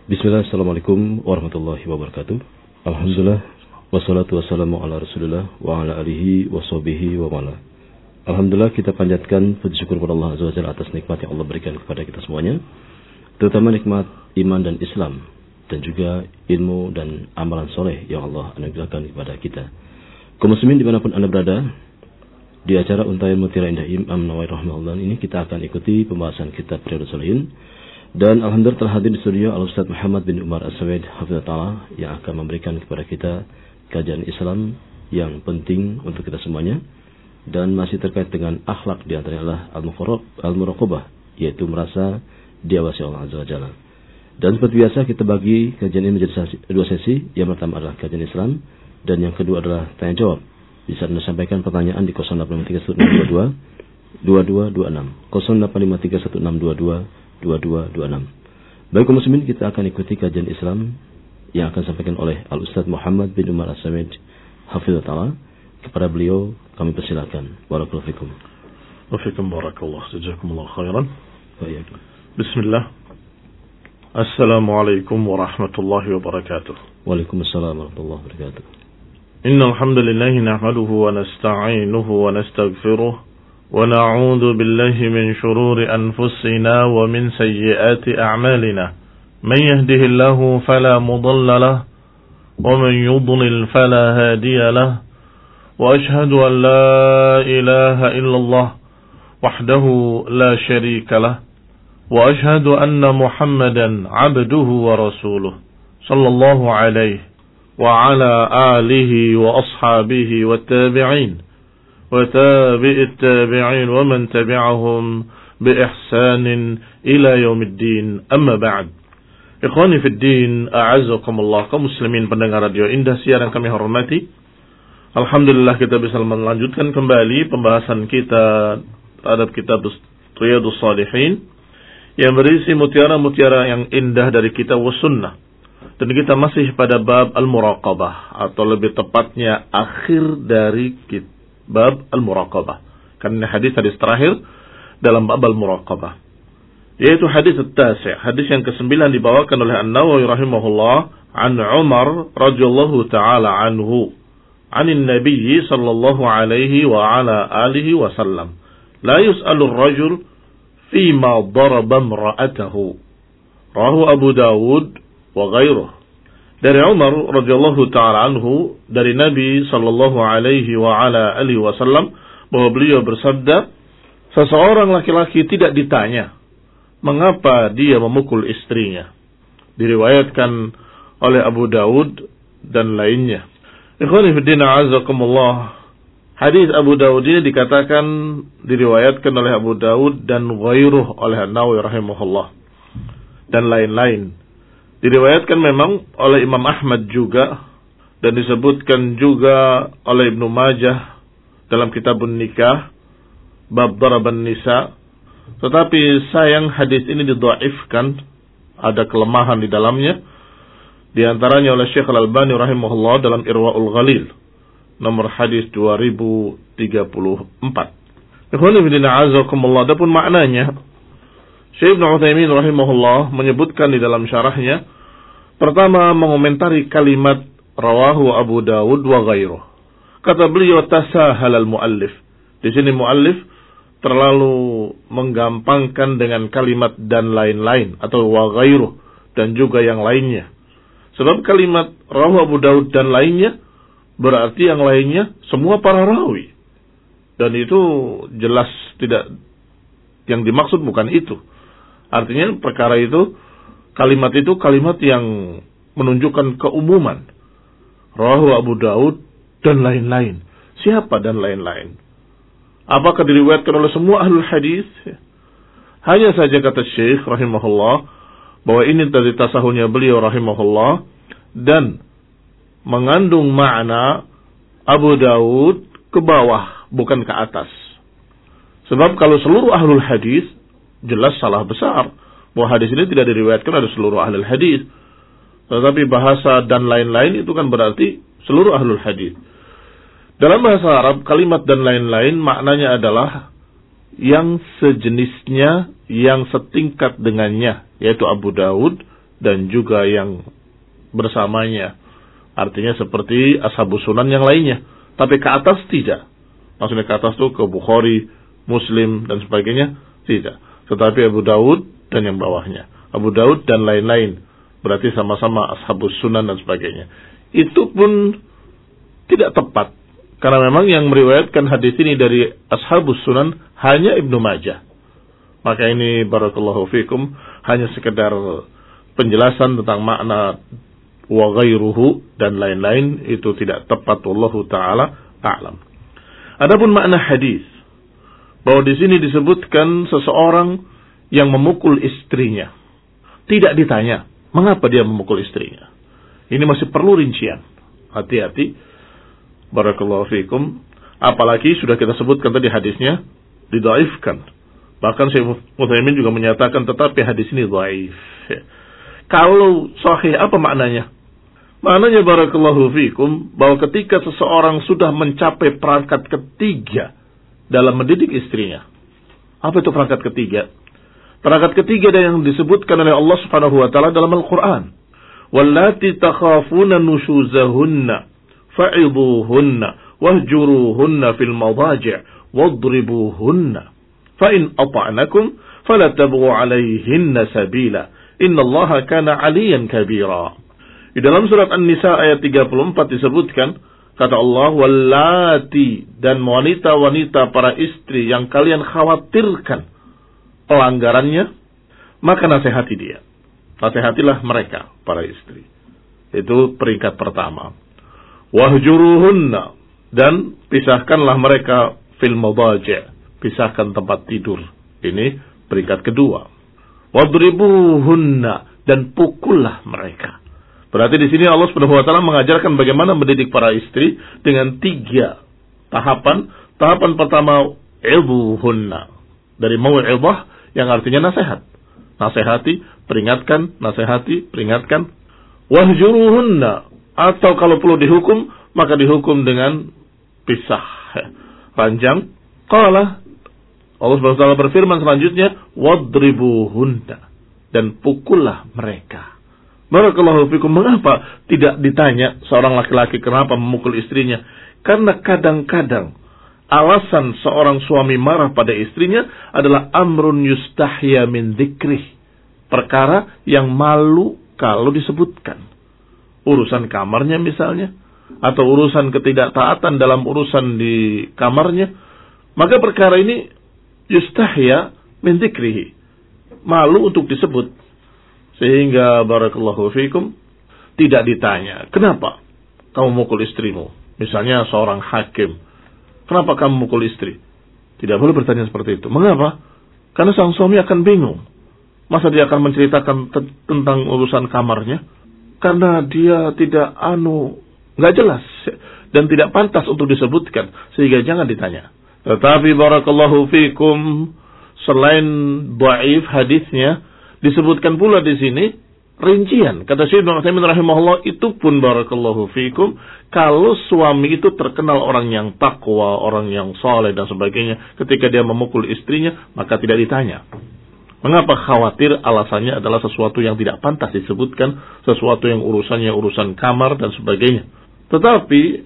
Bismillah, assalamualaikum warahmatullahi wabarakatuh. Alhamdulillah, wassalatu wassalamu ala rasulillah wa ala alihi wa sahbihi wa mala. Alhamdulillah, kita panjatkan puji syukur kepada Allah Azza wa Jalla atas nikmat yang Allah berikan kepada kita semuanya, terutama nikmat iman dan Islam, dan juga ilmu dan amalan soleh yang Allah anugerahkan kepada kita. Kaum muslimin dimanapun Anda berada, di acara Untayan Mutiara Indah Imam Nawawi rahimahullah ini kita akan ikuti pembahasan kitab Riyadhus Shalihin. Dan alhamdulillah telah hadir di studio Al-Ustaz Muhammad bin Umar As-Sawaid hafizahullah yang akan memberikan kepada kita kajian Islam yang penting untuk kita semuanya, dan masih terkait dengan akhlak, di antaranya adalah al-muraqabah, yaitu merasa diawasi Allah Azza wa Jalla. Dan seperti biasa kita bagi kajian ini menjadi dua sesi. Yang pertama adalah kajian Islam, dan yang kedua adalah tanya jawab. Bisa Anda sampaikan pertanyaan di 08531622 2226, 08531622 2226. Baik kaum muslimin, kita akan ikuti kajian Islam yang akan disampaikan oleh Al-Ustaz Muhammad bin Umar As-Sawaid hafizahullah. Kepada beliau kami persilakan. Barakallahu fikum. Wa fikum barakallah. Jazakumullah khairan. Baik. Bismillah. Assalamualaikum warahmatullahi wabarakatuh. Waalaikumsalam warahmatullahi wabarakatuh. Innal hamdalillah nahmaduhu wa nasta'inuhu wa nastaghfiruh. ونعوذ بالله من شرور أنفسنا ومن سيئات أعمالنا من يهده الله فلا مضل له ومن يضلل فلا هادي له وأشهد أن لا إله إلا الله وحده لا شريك له وأشهد أن محمدا عبده ورسوله صلى الله عليه وعلى آله وأصحابه والتابعين وتابع التابعين ومن تبعهم بإحسان إلى يوم الدين أما بعد. Ikhwani fi din, a'azzakumullah, kaum muslimin pendengar radio Indah siaran kami hormati. Alhamdulillah kita bisa melanjutkan kembali pembahasan kita terhadap kitab Riyadhus Shalihin yang berisi mutiara-mutiara yang indah dari kitab was sunnah. Dan kita masih pada bab al-muraqabah, atau lebih tepatnya akhir dari bab al-muraqabah. Karena hadis terakhir dalam bab al-muraqabah, yaitu hadis at-tasi', hadis yang ke-9 dibawakan oleh An-Nawawi rahimahullah an Umar radhiyallahu taala anhu anin Nabi sallallahu alaihi wa ala alihi wa sallam la yus'alu ar-rajul fima daraba imra'atahu, rawahu Abu Dawud wa ghairuh. Dari Umar radhiyallahu ta'ala anhu, dari Nabi sallallahu alaihi wa ala alihi wasallam, bahwa beliau bersabda, seseorang laki-laki tidak ditanya mengapa dia memukul istrinya. Diriwayatkan oleh Abu Dawud dan lainnya. Ikhwani fi din, a'azzakumullah. Hadis Abu Dawud ini dikatakan diriwayatkan oleh Abu Dawud dan ghairuh oleh An-Nawawi rahimahullah dan lain-lain. Diriwayatkan memang oleh Imam Ahmad juga, dan disebutkan juga oleh Ibnu Majah dalam kitabun nikah bab daraban nisa. Tetapi sayang hadis ini didhaifkan, ada kelemahan di dalamnya, di antaranya oleh Syekh Al-Albani rahimahullah dalam Irwaul Ghalil nomor hadis 2034. Ikhwani fillah azakumullah. Adapun maknanya, Syekh Ibnu Utsaimin rahimahullah menyebutkan di dalam syarahnya, pertama mengomentari kalimat rawahu Abu Dawud wa ghairuh. Kata beliau tasahal al-muallif. Di sini muallif terlalu menggampangkan dengan kalimat dan lain-lain, atau wa ghairuh, dan juga yang lainnya. Sebab kalimat rawahu Abu Dawud dan lainnya berarti yang lainnya semua para rawi. Dan itu jelas tidak, yang dimaksud bukan itu. Artinya perkara itu, kalimat itu kalimat yang menunjukkan keumuman. Rawahu Abu Dawud dan lain-lain. Siapa dan lain-lain? Apakah diriwayatkan oleh semua ahlul hadis? Hanya saja kata Syekh rahimahullah bahwa ini dari tasahulnya beliau rahimahullah dan mengandung makna Abu Dawud ke bawah, bukan ke atas. Sebab kalau seluruh ahlul hadis, jelas salah besar bahwa hadis ini tidak diriwayatkan oleh seluruh ahlul hadis. Tetapi bahasa dan lain-lain itu kan berarti seluruh ahlul hadis. Dalam bahasa Arab, kalimat dan lain-lain maknanya adalah yang sejenisnya, yang setingkat dengannya, yaitu Abu Dawud dan juga yang bersamanya. Artinya seperti ashabus sunan yang lainnya. Tapi ke atas tidak. Maksudnya ke atas itu ke Bukhari, Muslim, dan sebagainya. Tidak. Tetapi Abu Daud dan yang bawahnya. Abu Daud dan lain-lain. Berarti sama-sama ashabus sunan dan sebagainya. Itu pun tidak tepat. Karena memang yang meriwayatkan hadis ini dari ashabus sunan hanya Ibnu Majah. Maka ini barakallahu fikum hanya sekedar penjelasan tentang makna wa ghairuhu dan lain-lain, itu tidak tepat, wallahu taala a'lam. Adapun makna hadis, bahwa di sini disebutkan seseorang yang memukul istrinya. Tidak ditanya mengapa dia memukul istrinya. Ini masih perlu rincian. Hati-hati. Barakallahu fikum. Apalagi sudah kita sebutkan tadi hadisnya didhaifkan. Bahkan Syekh Utsaimin juga menyatakan tetapi hadis ini dhaif. Kalau sahih apa maknanya? Maknanya barakallahu fikum bahwa ketika seseorang sudah mencapai perangkat ketiga dalam mendidik istrinya. Apa itu perangkat ketiga? Perangkat ketiga yang disebutkan oleh Allah Subhanahu wa taala dalam Al-Qur'an. Wallati takhafuna nushuzahunna fa'idhuhunna wahjuruhunna fil madaji' wadribuhunna fa in ata'nakum fala tabghu 'alayhinna sabila innallaha kana 'aliyan kabira. Di dalam surat An-Nisa ayat 34 disebutkan, kata Allah, wallati, dan wanita-wanita para istri yang kalian khawatirkan pelanggarannya, maka nasihati dia. Nasihatilah mereka, para istri. Itu peringkat pertama. Wahjuruhunna, dan pisahkanlah mereka fil madaji', pisahkan tempat tidur. Ini peringkat kedua. Wadribuhunna, dan pukullah mereka. Berarti di sini Allah Subhanahu wa taala mengajarkan bagaimana mendidik para istri dengan 3 tahapan. Tahapan pertama, idhuhunna, dari mau'idhah yang artinya nasihat. Nasihati, peringatkan, nasihati, peringatkan. Wahjuruhunna, atau kalau perlu dihukum, maka dihukum dengan pisah, ranjang. Qala, Allah Subhanahu wa taala berfirman selanjutnya, wadribuhunna, dan pukullah mereka. Barakallahu fikum. Mengapa tidak ditanya seorang laki-laki kenapa memukul istrinya? Karena kadang-kadang alasan seorang suami marah pada istrinya adalah amrun yustahya min dzikrih, perkara yang malu kalau disebutkan. Urusan kamarnya misalnya, atau urusan ketidaktaatan dalam urusan di kamarnya, maka perkara ini yustahya min dzikrihi, malu untuk disebut. Sehingga barakallahu fikum tidak ditanya, kenapa kamu mukul istrimu? Misalnya seorang hakim, kenapa kamu mukul istri? Tidak boleh bertanya seperti itu. Mengapa? Karena sang suami akan bingung. Masa dia akan menceritakan tentang urusan kamarnya? Karena dia tidak nggak jelas dan tidak pantas untuk disebutkan, sehingga jangan ditanya. Tetapi barakallahu fikum, selain dhaif hadisnya, disebutkan pula di sini rincian. Kata Syekh Ibnu Utsaimin rahimahullah, itu pun barakallahu fikum, kalau suami itu terkenal orang yang takwa, orang yang saleh dan sebagainya, ketika dia memukul istrinya, maka tidak ditanya. Mengapa khawatir? Alasannya adalah sesuatu yang tidak pantas disebutkan, sesuatu yang urusannya urusan kamar dan sebagainya. Tetapi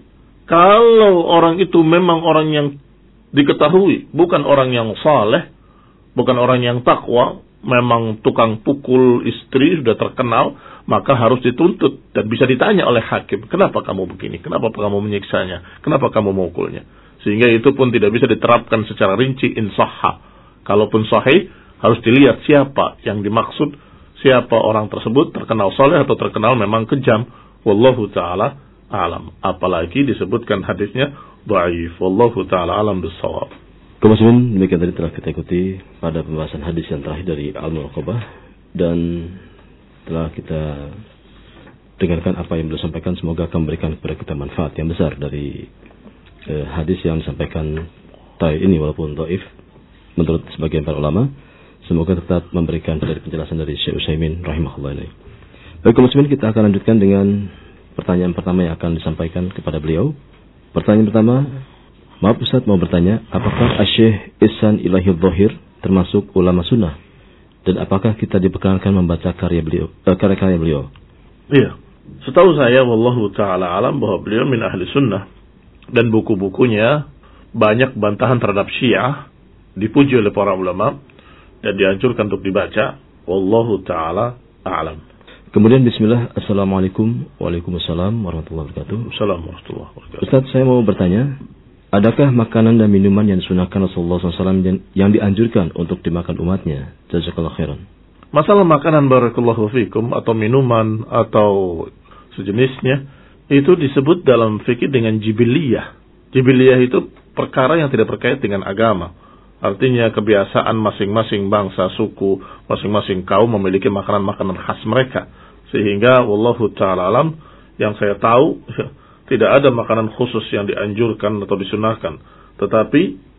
kalau orang itu memang orang yang diketahui, bukan orang yang saleh, bukan orang yang takwa, memang tukang pukul istri, sudah terkenal, maka harus dituntut dan bisa ditanya oleh hakim, kenapa kamu begini, kenapa kamu menyiksanya, kenapa kamu memukulnya. Sehingga itu pun tidak bisa diterapkan secara rinci insahha. Kalaupun sahih, harus dilihat siapa yang dimaksud, siapa orang tersebut, terkenal soleh atau terkenal memang kejam. Wallahu ta'ala alam. Apalagi disebutkan hadisnya dhaif. Wallahu ta'ala alam bissawab. Kaum muslimin, demikian tadi telah kita ikuti pada pembahasan hadis yang terakhir dari Al-Muraqabah, dan telah kita dengarkan apa yang beliau sampaikan. Semoga akan memberikan kepada kita manfaat yang besar dari hadis yang disampaikan ini, walaupun dhaif menurut sebagian para ulama. Semoga tetap memberikan dari penjelasan dari Syekh Utsaimin rahimahullah ini. Baik kaum muslimin, kita akan lanjutkan dengan pertanyaan pertama yang akan disampaikan kepada beliau. Pertanyaan pertama, maaf Ustaz, mau bertanya, apakah Syekh Ihsan Ilahi Dhahir termasuk ulama sunnah Dan apakah kita diperkenankan membaca karya-karya beliau? Iya. Setahu saya, wallahu ta'ala alam, bahwa beliau min ahli sunnah. Dan buku-bukunya banyak bantahan terhadap Syiah, dipuji oleh para ulama, dan dianjurkan untuk dibaca. Wallahu ta'ala alam. Kemudian bismillah, assalamualaikum, waalaikumsalam warahmatullahi wabarakatuh. Assalamualaikum warahmatullahi wabarakatuh. Ustaz, saya mau bertanya, adakah makanan dan minuman yang disunahkan Rasulullah SAW yang dianjurkan untuk dimakan umatnya? Jazakallahu khairan. Masalah makanan barakallahu fikum atau minuman atau sejenisnya itu disebut dalam fikih dengan jibiliyah. Jibiliyah itu perkara yang tidak terkait dengan agama. Artinya kebiasaan masing-masing bangsa, suku, masing-masing kaum memiliki makanan-makanan khas mereka. Sehingga wallahu ta'ala alam, yang saya tahu tidak ada makanan khusus yang dianjurkan atau disunahkan. Tetapi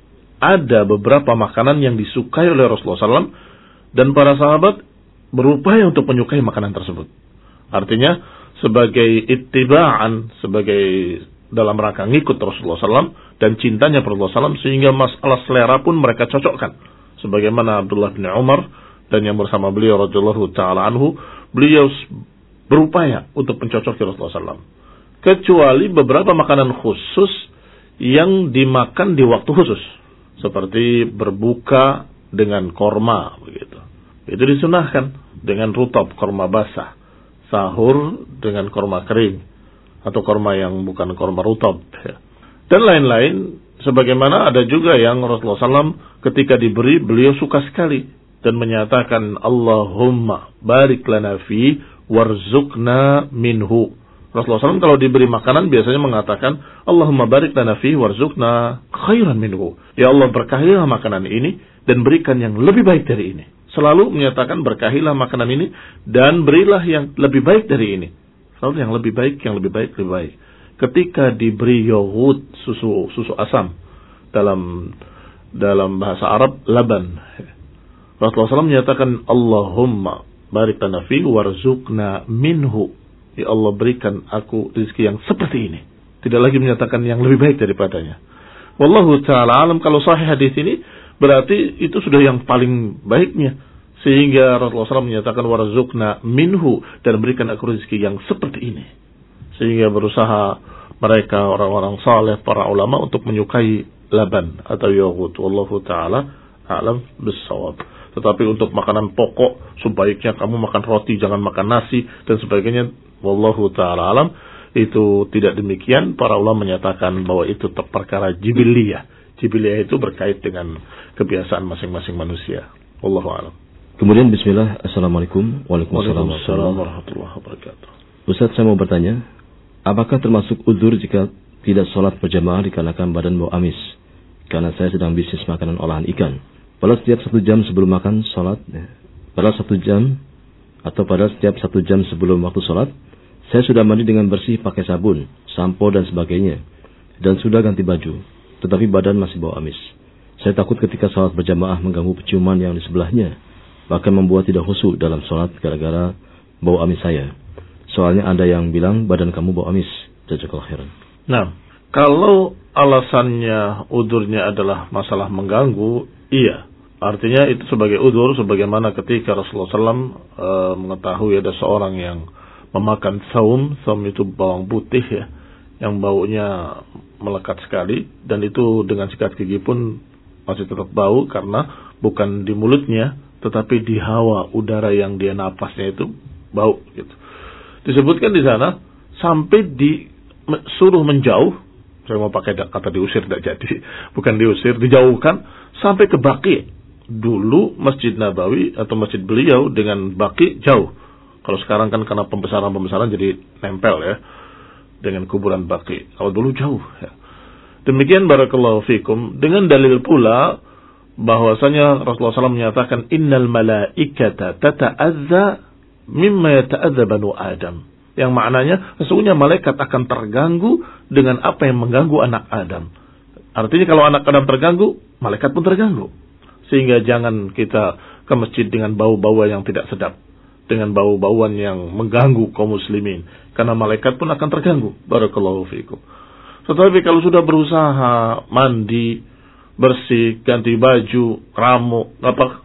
ada beberapa makanan yang disukai oleh Rasulullah SAW, dan para sahabat berupaya untuk menyukai makanan tersebut. Artinya sebagai ittiba'an, sebagai dalam rangka ngikut Rasulullah SAW dan cintanya pada Rasulullah SAW, sehingga masalah selera pun mereka cocokkan. Sebagaimana Abdullah bin Umar dan yang bersama beliau radhiyallahu ta'ala anhu, beliau berupaya untuk mencocoki Rasulullah SAW. Kecuali beberapa makanan khusus yang dimakan di waktu khusus, seperti berbuka dengan korma begitu. Itu disunahkan dengan rutab, korma basah. Sahur dengan korma kering atau korma yang bukan korma rutab. Dan lain-lain, sebagaimana ada juga yang Rasulullah SAW ketika diberi, beliau suka sekali dan menyatakan Allahumma barik lana fi warzuqna minhu. Rasulullah SAW kalau diberi makanan biasanya mengatakan Allahumma barik lana fi warzuqna khairan minhu. Ya Allah, berkahilah makanan ini dan berikan yang lebih baik dari ini. Selalu menyatakan berkahilah makanan ini dan berilah yang lebih baik dari ini. Selalu yang lebih baik, yang lebih baik, lebih baik. Ketika diberi yogurt, susu asam, dalam bahasa Arab laban, Rasulullah SAW menyatakan Allahumma barik lana fi warzuqna minhu. Ya Allah, berikan aku rezeki yang seperti ini. Tidak lagi menyatakan yang lebih baik daripadanya. Wallahu ta'ala alam, kalau sahih hadis ini berarti itu sudah yang paling baiknya. Sehingga Rasulullah SAW menyatakan warzuqna minhu, dan berikan aku rezeki yang seperti ini. Sehingga berusaha mereka orang-orang saleh, para ulama, untuk menyukai laban atau yogurt. Wallahu ta'ala alam bissawab. Tetapi untuk makanan pokok, sebaiknya kamu makan roti, jangan makan nasi, dan sebagainya. Wallahu ta'ala alam, itu tidak demikian. Para ulama menyatakan bahwa itu perkara jibiliyah. Jibiliyah itu berkait dengan kebiasaan masing-masing manusia. Wallahu a'lam. Kemudian bismillah, assalamualaikum, waalaikumsalam warahmatullahi wabarakatuh. Ustaz, saya mau bertanya, apakah termasuk uzur jika tidak sholat berjamaah dikarenakan badan bau amis? Karena saya sedang bisnis makanan olahan ikan. Pada setiap 1 jam sebelum makan sholat, pada setiap 1 jam sebelum waktu sholat, saya sudah mandi dengan bersih pakai sabun, sampo dan sebagainya, dan sudah ganti baju. Tetapi badan masih bau amis. Saya takut ketika sholat berjamaah mengganggu penciuman yang di sebelahnya, bahkan membuat tidak khusyuk dalam sholat gara-gara bau amis saya. Soalnya ada yang bilang badan kamu bau amis. Jazakallahu khairan. Nah, kalau alasannya udurnya adalah masalah mengganggu, iya. Artinya itu sebagai udur, sebagaimana ketika Rasulullah SAW mengetahui ada seorang yang memakan saum itu bawang putih ya, yang baunya melekat sekali, dan itu dengan sikat gigi pun masih tetap bau karena bukan di mulutnya, tetapi di hawa udara yang dia napasnya itu bau gitu. Disebutkan di sana sampai disuruh menjauh. Saya mau pakai kata diusir, tidak jadi, bukan diusir, dijauhkan sampai ke Baqi. Dulu Masjid Nabawi atau masjid beliau dengan Baqi jauh. Kalau sekarang kan karena pembesaran jadi nempel ya dengan kuburan Baqi. Kalau dulu jauh ya. Demikian barakallahu fikum, dengan dalil pula bahwasanya Rasulullah SAW menyatakan innal malaikata tata'adza mimma yata'adza banu Adam. Yang maknanya sesungguhnya malaikat akan terganggu dengan apa yang mengganggu anak Adam. Artinya kalau anak Adam terganggu, malaikat pun terganggu. Sehingga jangan kita ke masjid dengan bau-bauan yang tidak sedap, dengan bau-bauan yang mengganggu kaum muslimin, karena malaikat pun akan terganggu. Barakallahu fiikum. Tetapi kalau sudah berusaha mandi, bersih, ganti baju, ramu,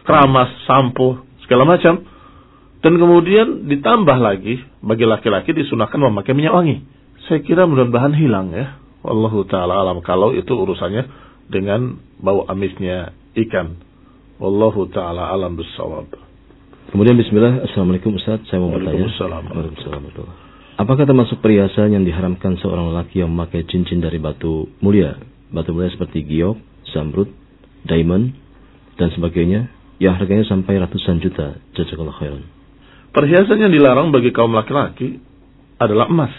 keramas, sampo, segala macam. Dan kemudian ditambah lagi, bagi laki-laki disunahkan memakai minyak wangi. Saya kira mudah-mudahan hilang ya. Wallahu ta'ala alam. Kalau itu urusannya dengan bau amisnya ikan. Wallahu ta'ala alam bissawab. Kemudian bismillah, assalamualaikum Ustaz. Saya mau bertanya. Waalaikumsalam. Apakah termasuk perhiasan yang diharamkan seorang lelaki yang memakai cincin dari batu mulia? Batu mulia seperti giok, zamrud, diamond, dan sebagainya, yang harganya sampai ratusan juta. Jazakallahu khairan. Perhiasan yang dilarang bagi kaum laki-laki adalah emas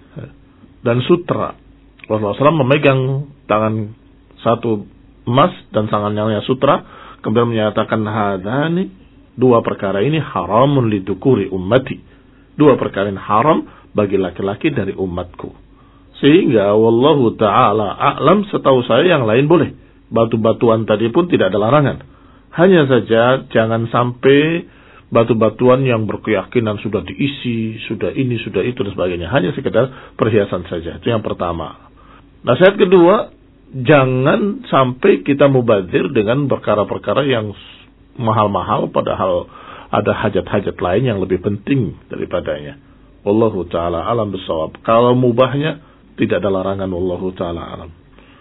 dan sutra. Rasulullah SAW memegang tangan satu emas dan tangannya sutra, kemudian menyatakan hadani, dua perkara ini haramun lidukuri ummati. Dua perkara ini haram bagi laki-laki dari umatku. Sehingga wallahu ta'ala a'lam, setahu saya yang lain boleh. Batu-batuan tadi pun tidak ada larangan. Hanya saja jangan sampai batu-batuan yang berkeyakinan sudah diisi, sudah ini, sudah itu, dan sebagainya. Hanya sekedar perhiasan saja. Itu yang pertama. Nasihat kedua, jangan sampai kita mubadzir dengan perkara-perkara yang mahal-mahal, padahal ada hajat-hajat lain yang lebih penting daripadanya. Wallahu ta'ala alam bissawab. Kalau mubahnya, tidak ada larangan. Wallahu ta'ala alam.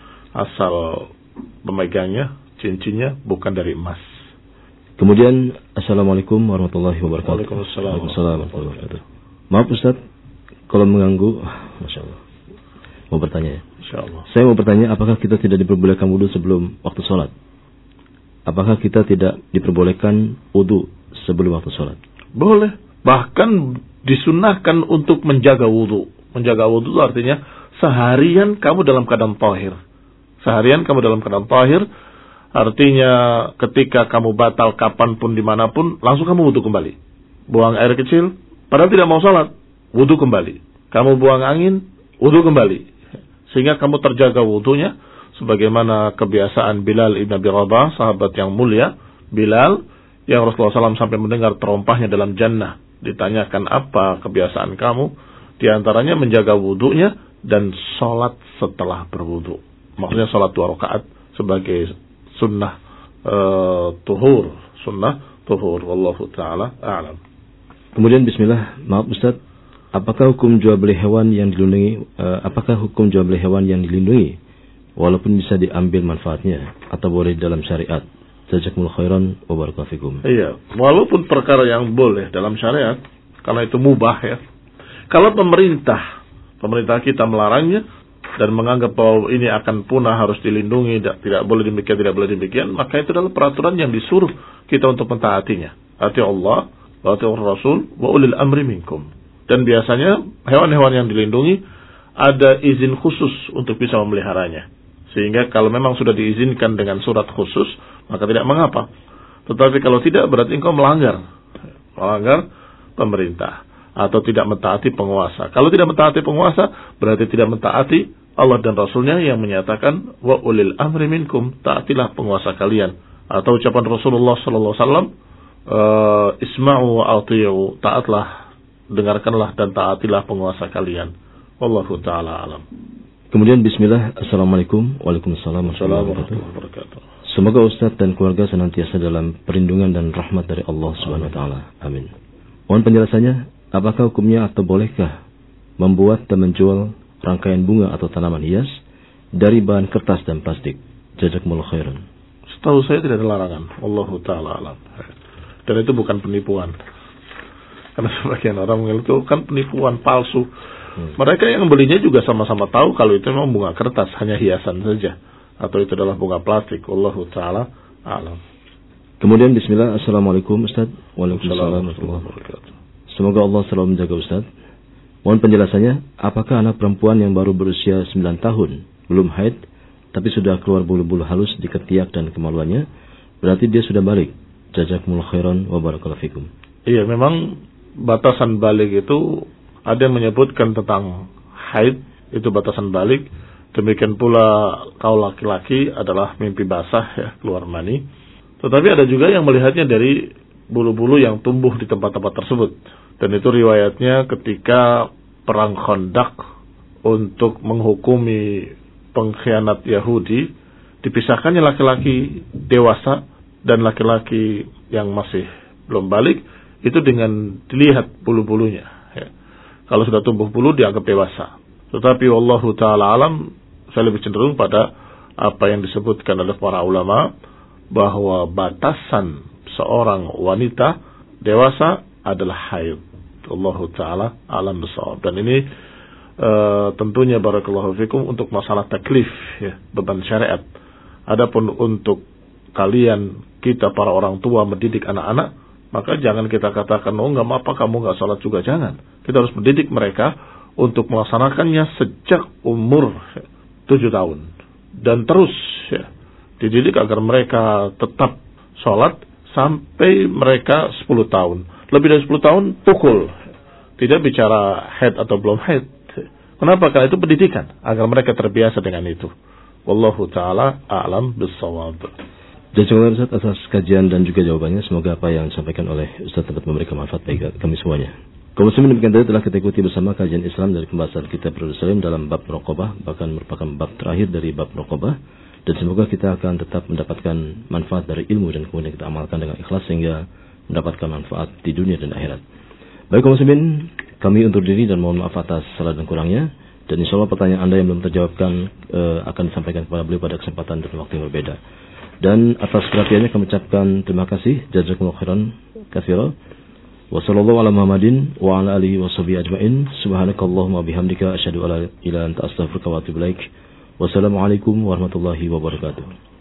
Asal pemegangnya, cincinnya, bukan dari emas. Kemudian, assalamualaikum warahmatullahi wabarakatuh. Waalaikumsalam warahmatullahi wabarakatuh. Maaf Ustaz, kalau mengganggu, Masya Allah. Mau bertanya ya? Insya Allah. Saya mau bertanya, apakah kita tidak diperbolehkan wudu sebelum waktu sholat? Apakah kita tidak diperbolehkan wudu sebelum waktu sholat? Boleh. Bahkan disunahkan untuk menjaga wudu. Menjaga wudu itu artinya seharian kamu dalam keadaan tahir. Seharian kamu dalam keadaan tahir. Artinya ketika kamu batal kapanpun dimanapun, langsung kamu wudu kembali. Buang air kecil, padahal tidak mau sholat, wudu kembali. Kamu buang angin, wudu kembali. Sehingga kamu terjaga wudunya, sebagaimana kebiasaan Bilal ibn Abi Rabah, sahabat yang mulia. Bilal, yang Rasulullah SAW sampai mendengar terompahnya dalam jannah. Ditanyakan apa kebiasaan kamu? Di antaranya menjaga wudunya dan sholat setelah berwudu. Maksudnya sholat 2 rakaat sebagai sunnah tuhur, wallahu ta'ala a'lam. Kemudian bismillah, maaf Ustaz, apakah hukum jual beli hewan yang dilindungi walaupun bisa diambil manfaatnya atau boleh dalam syariat? Jazakumullahu khairan wa barakallahu fikum. Iya, walaupun perkara yang boleh dalam syariat karena itu mubah ya. Kalau pemerintah kita melarangnya dan menganggap bahwa ini akan punah, harus dilindungi, tidak boleh demikian, maka itu adalah peraturan yang disuruh kita untuk mentaatinya. Ati Allah, wa ati Rasul, wa ulil amri minkum. Dan biasanya hewan-hewan yang dilindungi ada izin khusus untuk bisa memeliharanya. Sehingga kalau memang sudah diizinkan dengan surat khusus, maka tidak mengapa. Tetapi kalau tidak, berarti engkau melanggar pemerintah atau tidak mentaati penguasa. Kalau tidak mentaati penguasa, berarti tidak mentaati Allah dan Rasulnya yang menyatakan wa ulil amri minkum, taatilah penguasa kalian. Atau ucapan Rasulullah sallallahu alaihi wasallam, isma'u wa ati'u, taatlah, dengarkanlah dan taatilah penguasa kalian. Wallahu taala alam. Kemudian bismillah, assalamualaikum. Waalaikumsalam warahmatullahi wabarakatuh. Semoga Ustaz dan keluarga senantiasa dalam perlindungan dan rahmat dari Allah Subhanahu wa taala. Amin. Mohon penjelasannya, apakah hukumnya atau bolehkah membuat dan menjual rangkaian bunga atau tanaman hias dari bahan kertas dan plastik? Jazakumullahu khairan. Setahu saya tidak ada larangan. Wallahu ta'ala alam. Dan itu bukan penipuan. Karena sebagian orang menganggap itu kan penipuan palsu. Mereka yang belinya juga sama-sama tahu kalau itu memang bunga kertas, hanya hiasan saja. Atau itu adalah bunga plastik. Wallahu ta'ala alam. Kemudian bismillah, assalamualaikum Ustaz. Waalaikumsalam warahmatullahi wabarakatuh. Semoga Allah selalu menjaga Ustaz. Mohon penjelasannya, apakah anak perempuan yang baru berusia 9 tahun, belum haid, tapi sudah keluar bulu-bulu halus di ketiak dan kemaluannya, berarti dia sudah balik? Jazakumullahu khairan wa barakallahu fikum. Iya, memang batasan balik itu ada yang menyebutkan tentang haid, itu batasan balik. Demikian pula kaum laki-laki adalah mimpi basah, ya, keluar mani. Tetapi ada juga yang melihatnya dari bulu-bulu yang tumbuh di tempat-tempat tersebut. Dan itu riwayatnya ketika perang Khandaq untuk menghukumi pengkhianat Yahudi, dipisahkannya laki-laki dewasa dan laki-laki yang masih belum balik itu dengan dilihat bulu-bulunya. Ya. Kalau sudah tumbuh bulu dianggap dewasa. Tetapi wallahu ta'ala alam, saya lebih cenderung pada apa yang disebutkan oleh para ulama, bahwa batasan seorang wanita dewasa adalah haid. Allahu ta'ala alam bisawab. Dan ini tentunya barakallahu fikum untuk masalah taklif, ya, beban syariat. Adapun untuk kalian, kita para orang tua mendidik anak-anak, maka jangan kita katakan, oh nggak apa-apa kamu nggak sholat juga, jangan. Kita harus mendidik mereka untuk melaksanakannya sejak umur 7 tahun dan terus, ya, dididik agar mereka tetap sholat sampai mereka 10 tahun. Lebih dari 10 tahun pukul, tidak bicara haid atau belum haid. Kenapa? Karena itu pendidikan agar mereka terbiasa dengan itu. Wallahu ta'ala a'lam bis-shawab. Jazakallahu Ustaz atas kajian dan juga jawabannya. Semoga apa yang disampaikan oleh Ustaz dapat memberikan manfaat bagi kami semuanya. Kaum muslimin demikian tadi telah kita ikuti bersama kajian Islam dari pembahasan kitab Riyadhus Shalihin dalam bab raqabah, bahkan merupakan bab terakhir dari bab raqabah, dan semoga kita akan tetap mendapatkan manfaat dari ilmu dan kemudian kita amalkan dengan ikhlas sehingga mendapatkan manfaat di dunia dan akhirat. Baik kaum muslimin, kami undur diri dan mohon maaf atas salah dan kurangnya, dan insyaallah pertanyaan Anda yang belum terjawabkan akan disampaikan kepada beliau pada kesempatan dan waktu yang berbeda. Dan atas perhatiannya kami ucapkan terima kasih. Jazakumullahu khairan katsira. Wa sallallahu ala Muhammadin wa ala alihi washabihi ajmain. Subhanakallahumma bihamdika asyhadu an la ilaha illa anta astaghfiruka wa atubu ilaik. Wassalamualaikum warahmatullahi wabarakatuh.